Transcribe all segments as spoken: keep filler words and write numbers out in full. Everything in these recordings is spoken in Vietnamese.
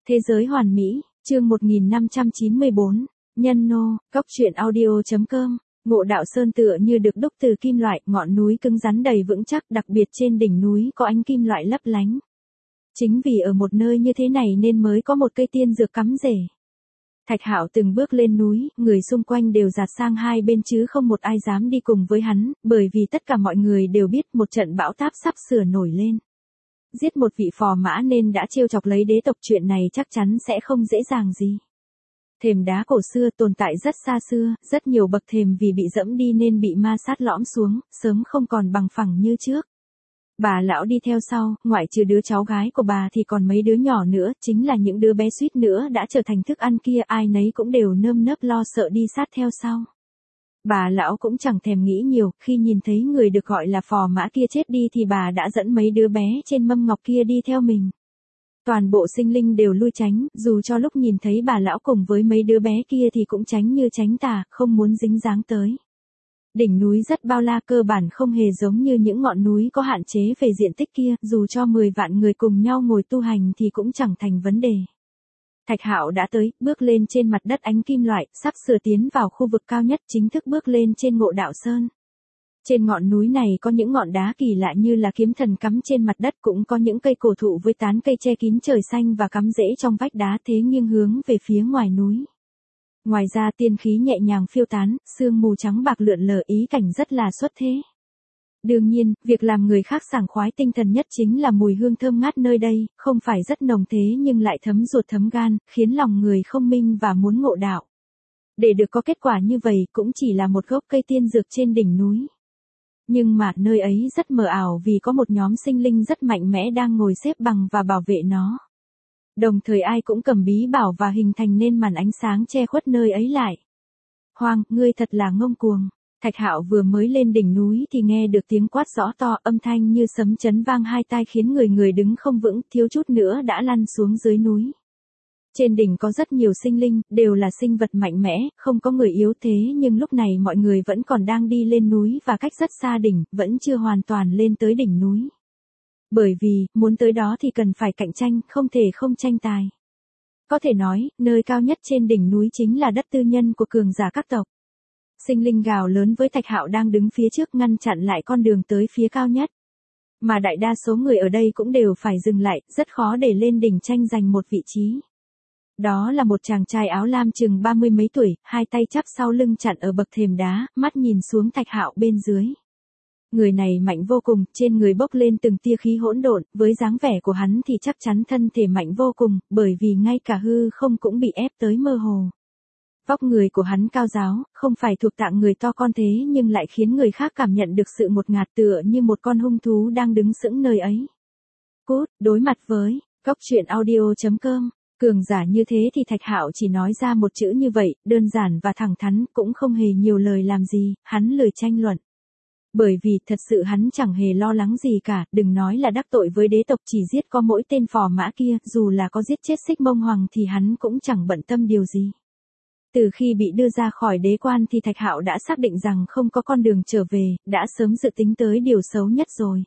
Thế giới hoàn mỹ, chương một nghìn năm trăm chín mươi bốn, Nhân nô, cóc truyện audio chấm com. Ngộ Đạo Sơn tựa như được đúc từ kim loại, ngọn núi cứng rắn đầy vững chắc, đặc biệt trên đỉnh núi có ánh kim loại lấp lánh. Chính vì ở một nơi như thế này nên mới có một cây tiên dược cắm rễ. Thạch Hạo từng bước lên núi, người xung quanh đều dạt sang hai bên chứ không một ai dám đi cùng với hắn, bởi vì tất cả mọi người đều biết một trận bão táp sắp sửa nổi lên. Giết một vị phò mã nên đã trêu chọc lấy đế tộc, chuyện này chắc chắn sẽ không dễ dàng gì. Thềm đá cổ xưa tồn tại rất xa xưa, rất nhiều bậc thềm vì bị dẫm đi nên bị ma sát lõm xuống, sớm không còn bằng phẳng như trước. Bà lão đi theo sau, ngoại trừ đứa cháu gái của bà thì còn mấy đứa nhỏ nữa, chính là những đứa bé suýt nữa đã trở thành thức ăn kia, ai nấy cũng đều nơm nớp lo sợ đi sát theo sau. Bà lão cũng chẳng thèm nghĩ nhiều, khi nhìn thấy người được gọi là phò mã kia chết đi thì bà đã dẫn mấy đứa bé trên mâm ngọc kia đi theo mình. Toàn bộ sinh linh đều lui tránh, dù cho lúc nhìn thấy bà lão cùng với mấy đứa bé kia thì cũng tránh như tránh tà, không muốn dính dáng tới. Đỉnh núi rất bao la, cơ bản không hề giống như những ngọn núi có hạn chế về diện tích kia, dù cho mười vạn người cùng nhau ngồi tu hành thì cũng chẳng thành vấn đề. Thạch Hạo đã tới, bước lên trên mặt đất ánh kim loại, sắp sửa tiến vào khu vực cao nhất, chính thức bước lên trên Ngộ Đạo Sơn. Trên ngọn núi này có những ngọn đá kỳ lạ như là kiếm thần cắm trên mặt đất, cũng có những cây cổ thụ với tán cây che kín trời xanh và cắm rễ trong vách đá thế nghiêng hướng về phía ngoài núi. Ngoài ra tiên khí nhẹ nhàng phiêu tán, sương mù trắng bạc lượn lờ, ý cảnh rất là xuất thế. Đương nhiên, việc làm người khác sảng khoái tinh thần nhất chính là mùi hương thơm ngát nơi đây, không phải rất nồng thế nhưng lại thấm ruột thấm gan, khiến lòng người không minh và muốn ngộ đạo. Để được có kết quả như vậy cũng chỉ là một gốc cây tiên dược trên đỉnh núi. Nhưng mà nơi ấy rất mờ ảo vì có một nhóm sinh linh rất mạnh mẽ đang ngồi xếp bằng và bảo vệ nó. Đồng thời ai cũng cầm bí bảo và hình thành nên màn ánh sáng che khuất nơi ấy lại. Hoang, ngươi thật là ngông cuồng. Thạch Hạo vừa mới lên đỉnh núi thì nghe được tiếng quát rõ to, âm thanh như sấm chấn vang hai tai khiến người người đứng không vững, thiếu chút nữa đã lăn xuống dưới núi. Trên đỉnh có rất nhiều sinh linh, đều là sinh vật mạnh mẽ, không có người yếu thế, nhưng lúc này mọi người vẫn còn đang đi lên núi và cách rất xa đỉnh, vẫn chưa hoàn toàn lên tới đỉnh núi. Bởi vì, muốn tới đó thì cần phải cạnh tranh, không thể không tranh tài. Có thể nói, nơi cao nhất trên đỉnh núi chính là đất tư nhân của cường giả các tộc. Sinh linh gào lớn với Thạch Hạo đang đứng phía trước ngăn chặn lại con đường tới phía cao nhất. Mà đại đa số người ở đây cũng đều phải dừng lại, rất khó để lên đỉnh tranh giành một vị trí. Đó là một chàng trai áo lam chừng ba mươi mấy tuổi, hai tay chắp sau lưng chặn ở bậc thềm đá, mắt nhìn xuống Thạch Hạo bên dưới. Người này mạnh vô cùng, trên người bốc lên từng tia khí hỗn độn, với dáng vẻ của hắn thì chắc chắn thân thể mạnh vô cùng, bởi vì ngay cả hư không cũng bị ép tới mơ hồ. Vóc người của hắn cao ráo, không phải thuộc tạng người to con thế nhưng lại khiến người khác cảm nhận được sự ngột ngạt, tựa như một con hung thú đang đứng sững nơi ấy. Cút, đối mặt với, cóc truyện audio chấm com. Cường giả như thế thì Thạch Hạo chỉ nói ra một chữ như vậy, đơn giản và thẳng thắn, cũng không hề nhiều lời làm gì, hắn lười tranh luận. Bởi vì thật sự hắn chẳng hề lo lắng gì cả, đừng nói là đắc tội với đế tộc, chỉ giết có mỗi tên phò mã kia, dù là có giết chết Xích Mông Hoàng thì hắn cũng chẳng bận tâm điều gì. Từ khi bị đưa ra khỏi đế quan thì Thạch Hạo đã xác định rằng không có con đường trở về, đã sớm dự tính tới điều xấu nhất rồi.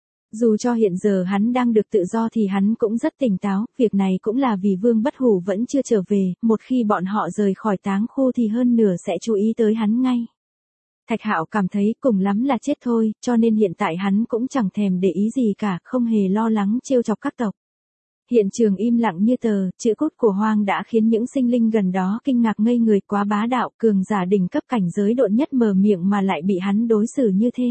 Dù cho hiện giờ hắn đang được tự do thì hắn cũng rất tỉnh táo, việc này cũng là vì Vương Bất Hủ vẫn chưa trở về, một khi bọn họ rời khỏi táng khu thì hơn nửa sẽ chú ý tới hắn ngay. Thạch Hạo cảm thấy cùng lắm là chết thôi, cho nên hiện tại hắn cũng chẳng thèm để ý gì cả, không hề lo lắng trêu chọc các tộc. Hiện trường im lặng như tờ, chữ cốt của Hoang đã khiến những sinh linh gần đó kinh ngạc ngây người, quá bá đạo, cường giả đỉnh cấp cảnh giới độn nhất mở miệng mà lại bị hắn đối xử như thế.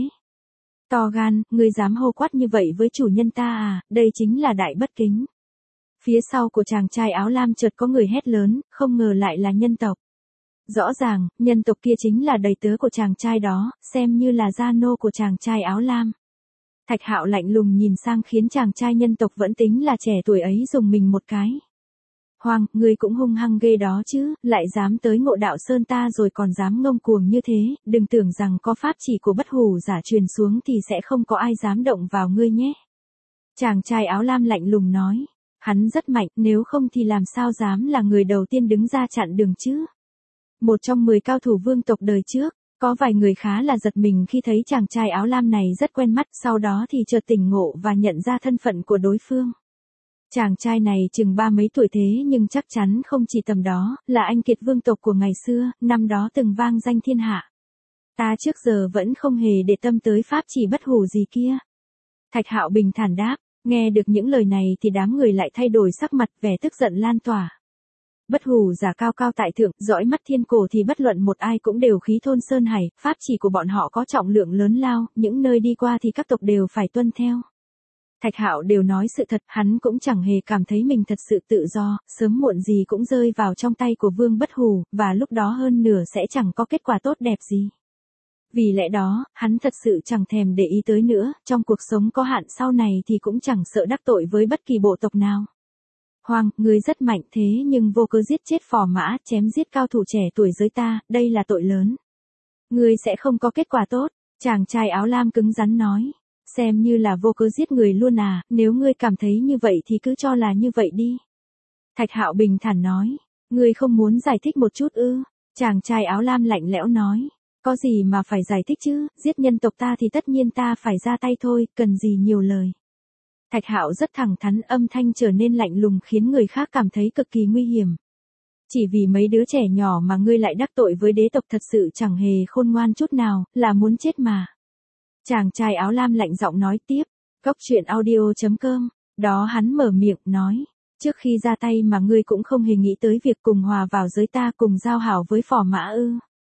To gan, ngươi dám hô quát như vậy với chủ nhân ta à, đây chính là đại bất kính. Phía sau của chàng trai áo lam chợt có người hét lớn, không ngờ lại là nhân tộc. Rõ ràng, nhân tộc kia chính là đầy tớ của chàng trai đó, xem như là gia nô của chàng trai áo lam. Thạch Hạo lạnh lùng nhìn sang khiến chàng trai nhân tộc vẫn tính là trẻ tuổi ấy dùng mình một cái. Hoàng, ngươi cũng hung hăng ghê đó chứ, lại dám tới Ngộ Đạo Sơn ta rồi còn dám ngông cuồng như thế, đừng tưởng rằng có pháp chỉ của Bất Hủ giả truyền xuống thì sẽ không có ai dám động vào ngươi nhé. Chàng trai áo lam lạnh lùng nói, hắn rất mạnh, nếu không thì làm sao dám là người đầu tiên đứng ra chặn đường chứ. Một trong mười cao thủ vương tộc đời trước, có vài người khá là giật mình khi thấy chàng trai áo lam này rất quen mắt, sau đó thì chợt tỉnh ngộ và nhận ra thân phận của đối phương. Chàng trai này chừng ba mấy tuổi thế nhưng chắc chắn không chỉ tầm đó, là anh kiệt vương tộc của ngày xưa, năm đó từng vang danh thiên hạ. Ta trước giờ vẫn không hề để tâm tới pháp chỉ bất hủ gì kia. Thạch Hạo bình thản đáp, nghe được những lời này thì đám người lại thay đổi sắc mặt, vẻ tức giận lan tỏa. Bất hủ giả cao cao tại thượng, dõi mắt thiên cổ thì bất luận một ai cũng đều khí thôn sơn hải, pháp chỉ của bọn họ có trọng lượng lớn lao, những nơi đi qua thì các tộc đều phải tuân theo. Thạch Hạo đều nói sự thật, hắn cũng chẳng hề cảm thấy mình thật sự tự do, sớm muộn gì cũng rơi vào trong tay của Vương Bất Hủ, và lúc đó hơn nửa sẽ chẳng có kết quả tốt đẹp gì. Vì lẽ đó, hắn thật sự chẳng thèm để ý tới nữa, trong cuộc sống có hạn sau này thì cũng chẳng sợ đắc tội với bất kỳ bộ tộc nào. Hoàng, ngươi rất mạnh thế nhưng vô cớ giết chết phò mã, chém giết cao thủ trẻ tuổi dưới ta, đây là tội lớn. Ngươi sẽ không có kết quả tốt, chàng trai áo lam cứng rắn nói. Xem như là vô cớ giết người luôn à, nếu ngươi cảm thấy như vậy thì cứ cho là như vậy đi. Thạch Hạo bình thản nói, ngươi không muốn giải thích một chút ư? Chàng trai áo lam lạnh lẽo nói, có gì mà phải giải thích chứ, giết nhân tộc ta thì tất nhiên ta phải ra tay thôi, cần gì nhiều lời. Thạch Hạo rất thẳng thắn, âm thanh trở nên lạnh lùng khiến người khác cảm thấy cực kỳ nguy hiểm. Chỉ vì mấy đứa trẻ nhỏ mà ngươi lại đắc tội với đế tộc thật sự chẳng hề khôn ngoan chút nào, là muốn chết mà. Chàng trai áo lam lạnh giọng nói tiếp, Cốc truyện audio chấm com, đó hắn mở miệng nói, trước khi ra tay mà ngươi cũng không hề nghĩ tới việc cùng hòa vào giới ta, cùng giao hảo với phò mã ư.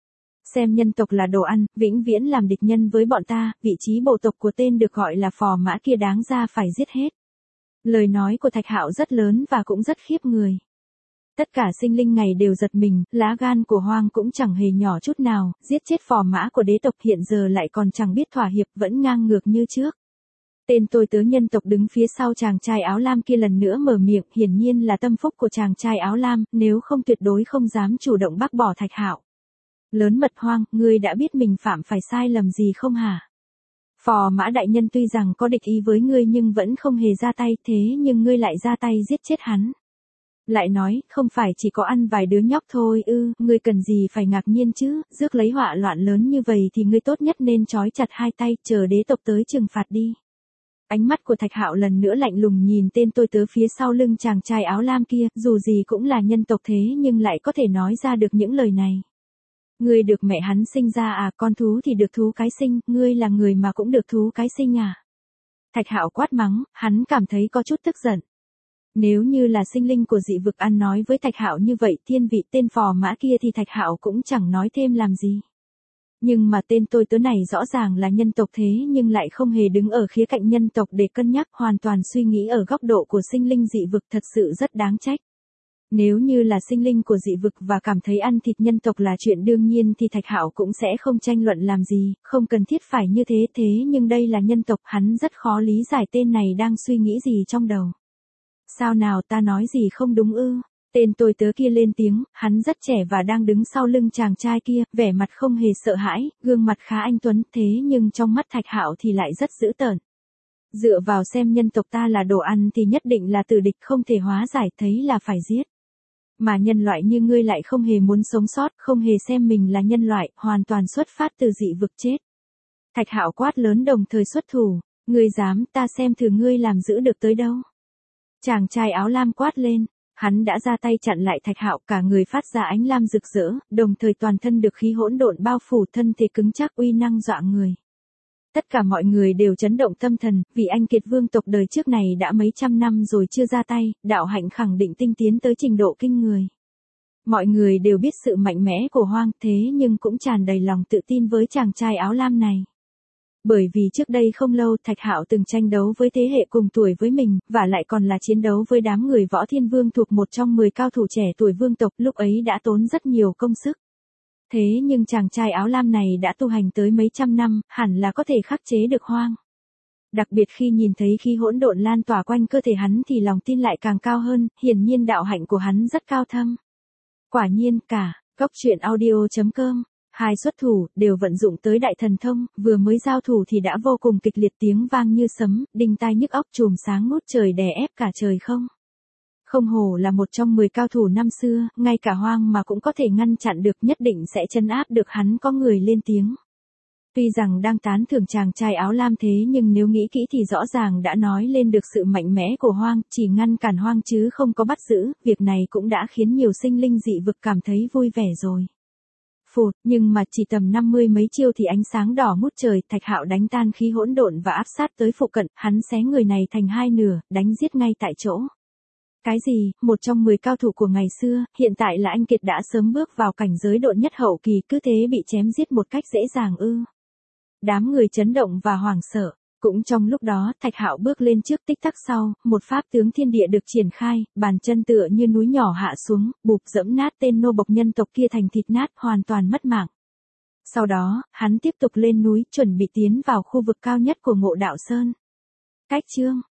Xem nhân tộc là đồ ăn, vĩnh viễn làm địch nhân với bọn ta, vị trí bộ tộc của tên được gọi là phò mã kia đáng ra phải giết hết. Lời nói của Thạch Hạo rất lớn và cũng rất khiếp người. Tất cả sinh linh ngày đều giật mình, lá gan của Hoang cũng chẳng hề nhỏ chút nào, giết chết phò mã của đế tộc hiện giờ lại còn chẳng biết thỏa hiệp, vẫn ngang ngược như trước. Tên tôi tớ nhân tộc đứng phía sau chàng trai áo lam kia lần nữa mở miệng, hiển nhiên là tâm phúc của chàng trai áo lam, nếu không tuyệt đối không dám chủ động bác bỏ Thạch Hạo. Lớn mật Hoang, ngươi đã biết mình phạm phải sai lầm gì không hả? Phò mã đại nhân tuy rằng có địch ý với ngươi nhưng vẫn không hề ra tay, thế nhưng ngươi lại ra tay giết chết hắn. Lại nói, không phải chỉ có ăn vài đứa nhóc thôi ư, ngươi cần gì phải ngạc nhiên chứ, rước lấy họa loạn lớn như vậy thì ngươi tốt nhất nên trói chặt hai tay, chờ đế tộc tới trừng phạt đi. Ánh mắt của Thạch Hạo lần nữa lạnh lùng nhìn tên tôi tớ phía sau lưng chàng trai áo lam kia, dù gì cũng là nhân tộc thế nhưng lại có thể nói ra được những lời này. Ngươi được mẹ hắn sinh ra à, con thú thì được thú cái sinh, ngươi là người mà cũng được thú cái sinh à. Thạch Hạo quát mắng, hắn cảm thấy có chút tức giận. Nếu như là sinh linh của dị vực ăn nói với Thạch Hạo như vậy, thiên vị tên phò mã kia thì Thạch Hạo cũng chẳng nói thêm làm gì. Nhưng mà tên tôi tớ này rõ ràng là nhân tộc thế nhưng lại không hề đứng ở khía cạnh nhân tộc để cân nhắc, hoàn toàn suy nghĩ ở góc độ của sinh linh dị vực, thật sự rất đáng trách. Nếu như là sinh linh của dị vực và cảm thấy ăn thịt nhân tộc là chuyện đương nhiên thì Thạch Hạo cũng sẽ không tranh luận làm gì, không cần thiết phải như thế, thế nhưng đây là nhân tộc, hắn rất khó lý giải tên này đang suy nghĩ gì trong đầu. Sao nào, ta nói gì không đúng ư? Tên tôi tớ kia lên tiếng, hắn rất trẻ và đang đứng sau lưng chàng trai kia, vẻ mặt không hề sợ hãi, gương mặt khá anh tuấn, thế nhưng trong mắt Thạch Hạo thì lại rất dữ tợn. Dựa vào xem nhân tộc ta là đồ ăn thì nhất định là tử địch, không thể hóa giải, thấy là phải giết. Mà nhân loại như ngươi lại không hề muốn sống sót, không hề xem mình là nhân loại, hoàn toàn xuất phát từ dị vực chết. Thạch Hạo quát lớn đồng thời xuất thủ, ngươi dám, ta xem thử ngươi làm giữ được tới đâu. Chàng trai áo lam quát lên, hắn đã ra tay chặn lại Thạch Hạo, cả người phát ra ánh lam rực rỡ, đồng thời toàn thân được khí hỗn độn bao phủ, thân thể cứng chắc uy năng dọa người. Tất cả mọi người đều chấn động tâm thần, vì anh kiệt vương tộc đời trước này đã mấy trăm năm rồi chưa ra tay, đạo hạnh khẳng định tinh tiến tới trình độ kinh người. Mọi người đều biết sự mạnh mẽ của Hoang, thế nhưng cũng tràn đầy lòng tự tin với chàng trai áo lam này. Bởi vì trước đây không lâu Thạch Hạo từng tranh đấu với thế hệ cùng tuổi với mình, và lại còn là chiến đấu với đám người Võ Thiên Vương thuộc một trong mười cao thủ trẻ tuổi vương tộc, lúc ấy đã tốn rất nhiều công sức. Thế nhưng chàng trai áo lam này đã tu hành tới mấy trăm năm, hẳn là có thể khắc chế được Hoang. Đặc biệt khi nhìn thấy khí hỗn độn lan tỏa quanh cơ thể hắn thì lòng tin lại càng cao hơn, hiển nhiên đạo hạnh của hắn rất cao thâm. Quả nhiên cả, Cốc truyện audio chấm com, hai xuất thủ, đều vận dụng tới đại thần thông, vừa mới giao thủ thì đã vô cùng kịch liệt, tiếng vang như sấm, đinh tai nhức óc, chùm sáng ngút trời đè ép cả trời không. Không hổ là một trong mười cao thủ năm xưa, ngay cả Hoang mà cũng có thể ngăn chặn được, nhất định sẽ trấn áp được hắn, có người lên tiếng. Tuy rằng đang tán thưởng chàng trai áo lam thế nhưng nếu nghĩ kỹ thì rõ ràng đã nói lên được sự mạnh mẽ của Hoang, chỉ ngăn cản Hoang chứ không có bắt giữ, việc này cũng đã khiến nhiều sinh linh dị vực cảm thấy vui vẻ rồi. Phụt, nhưng mà chỉ tầm năm mươi mấy chiêu thì ánh sáng đỏ ngút trời, Thạch Hạo đánh tan khí hỗn độn và áp sát tới phụ cận, hắn xé người này thành hai nửa, đánh giết ngay tại chỗ. Cái gì, một trong mười cao thủ của ngày xưa, hiện tại là anh Kiệt đã sớm bước vào cảnh giới độn nhất hậu kỳ, cứ thế bị chém giết một cách dễ dàng ư? Đám người chấn động và hoảng sợ. Cũng trong lúc đó, Thạch Hạo bước lên trước, tích tắc sau, một pháp tướng thiên địa được triển khai, bàn chân tựa như núi nhỏ hạ xuống, bụp dẫm nát tên nô bộc nhân tộc kia thành thịt nát, hoàn toàn mất mạng. Sau đó, hắn tiếp tục lên núi, chuẩn bị tiến vào khu vực cao nhất của Ngộ Đạo Sơn. Cách chương